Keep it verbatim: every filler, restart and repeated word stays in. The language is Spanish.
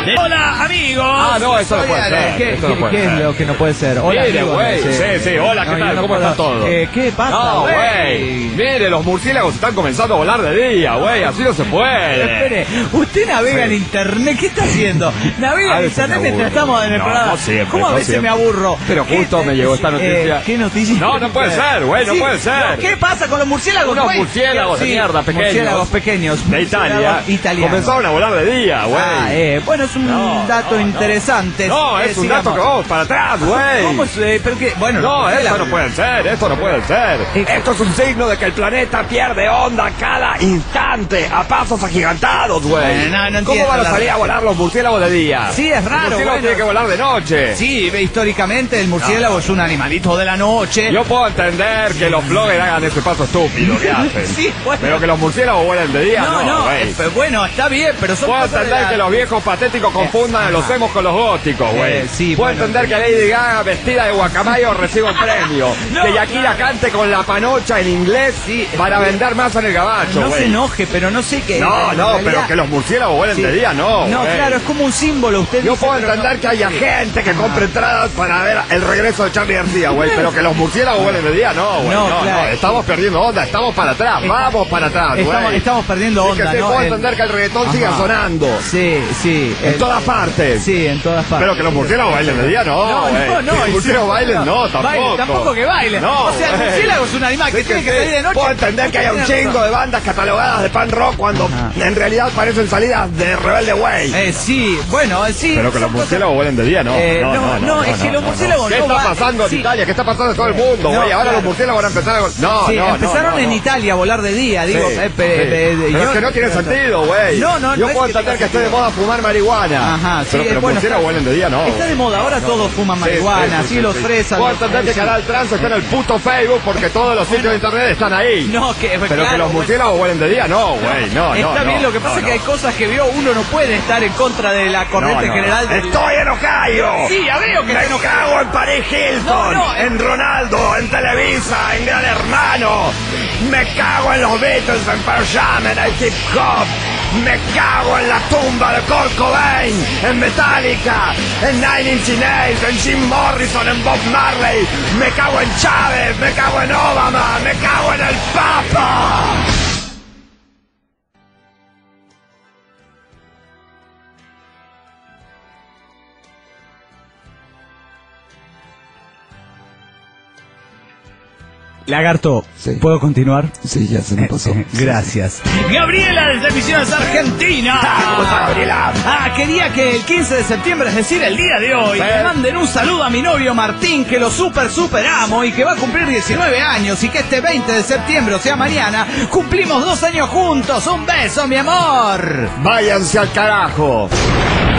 Hola, amigos. Ah, no, eso no puede ser. ¿Qué, Eso no qué, puede ¿qué es ser. lo que no puede ser? Hola, Mire, amigos, güey. sí. Sí, sí, hola, ¿qué No, yo tal? no ¿Cómo puedo- está todo? Eh, ¿Qué pasa, No, güey? güey. Mire, los murciélagos están comenzando a volar de día, güey. Así no se puede. Espere, usted navega Sí. en internet, ¿qué está haciendo? Navega A en veces internet me mientras aburro. estamos en el No, programa. no siempre, ¿Cómo a no veces siempre. me aburro? Pero justo ¿Qué- me llegó esta eh, noticia. ¿Qué noticia? No, no puede ser, güey, no Sí, puede ser. ¿Qué pasa con los murciélagos, Unos güey? murciélagos de Sí, mierda, pequeños. Murciélagos pequeños. De Italia. murciélagos italianos. Comenzaron a volar de día, güey. Ah, eh, bueno, es un No, dato no, no. interesante. No, Eh, es un sigamos. dato que vamos para atrás, güey. ¿Cómo es? Eh, pero que, bueno, No, la- esto no puede ser, esto no puede ser. Eh, Esto es un signo de que el planeta pierde onda cada instante, a pasos agigantados, güey. Eh, no, no ¿Cómo entiendo van a la- salir a volar los murciélagos de día? Sí, es raro, El murciélago bueno. tiene que volar de noche. Sí, ve, históricamente el murciélago es un animalito de la noche. Yo puedo entender que los bloggers hagan ese paso estúpido que hacen. Sí, bueno. Pero que los murciélagos vuelen de día, no, no, no, güey. eh, bueno, está bien, pero son Puedo cosas de entender la- que los viejos patéticos confundan a los emos con los góticos, güey. Eh, sí, Puedo bueno. entender que Lady Gaga vestida de guacamayo reciba un premio. No, que Shakira claro. cante con la panocha en inglés Sí, para sí. vender más en el gabacho, No güey. se enoje, pero no sé qué. No, en no, realidad- pero que los murciélagos vuelen Sí. de día, no, No, güey. claro, es como un símbolo. Usted Yo dice, puedo pero entender no- que haya Sí. gente que compre entradas para ver el regreso de Charlie García, güey, pero que los murciélagos vuelen de día, no, güey. No, No, no, claro. estamos perdiendo onda, estamos para atrás, Está- vamos para atrás, güey. Estamos, estamos perdiendo Y onda, que sí, ¿no? puedo El- entender que el reggaetón Ajá. siga sonando. Sí, sí. En el- todas partes. Sí, en todas partes. Pero que los murciélagos bailen de día, no, No, güey. no, no. Que los y murciélagos sí, bailen, no, tampoco. Baile, tampoco que bailen. No, o sea, el güey. murciélago es un animal que Sí, tiene que sí. salir de noche. Puedo entender que haya un Tiene chingo razón. de bandas catalogadas de pan rock cuando Ajá. en realidad parecen salidas de Rebelde Way. Eh, sí, bueno, eh, sí. Pero que son los cosas- murciélagos vuelen de día, no. Eh, no, no, no, es que los murciélagos ¿Qué no está van- pasando en sí. Italia? ¿Qué está pasando en todo el mundo, No, güey? Ahora claro. los murciélagos van a empezar a... No, Sí, no, no, empezaron no, en no. Italia a volar de día, digo. Sí, eh, pe- sí. pe- Pero yo- es que no tiene sentido, güey. No, no, Yo no es puedo que entender tenga que esté de sentido. moda fumar marihuana. Ajá, sí, pero que eh, los bueno, murciélagos está- vuelen de día, no. Está de moda, ahora todos fuman Sí, marihuana, sí, así sí, los sí. fresas. Puedo los- entender que sí. Canal Trans está en el puto Facebook porque todos los sitios de internet están ahí. No, que, Pero claro, que los murciélagos vuelen de día, no, güey, no, no. Está no, bien, lo que pasa no, es que hay no. cosas que vio, uno no puede estar en contra de la corriente No, no, general. no. del- ¡Estoy en Ohio! Sí, ya veo que Me está enojado. cago en Paris Hilton, No, no, en Ronaldo, en Televisa, en Gran Hermano. Me cago en los Beatles, en Pearl Jam, en el hip hop. Me cago en la tumba de Kurt Cobain, en Metallica, en Nine Inch Nails, en Jim Morrison, en Bob Marley. Me cago en Chávez, me cago en Obama, me cago en el Papa. Lagarto, Sí. ¿puedo continuar? Sí, ya se me pasó. Gracias. Gabriela desde Misiones, Argentina. ¿Cómo está, Gabriela? Ah, quería que el quince de septiembre, es decir, el día de hoy, Sí. le manden un saludo a mi novio Martín, que lo super super amo y que va a cumplir diecinueve años y que este veinte de septiembre, o sea mañana, cumplimos dos años juntos. Un beso, mi amor. Váyanse al carajo.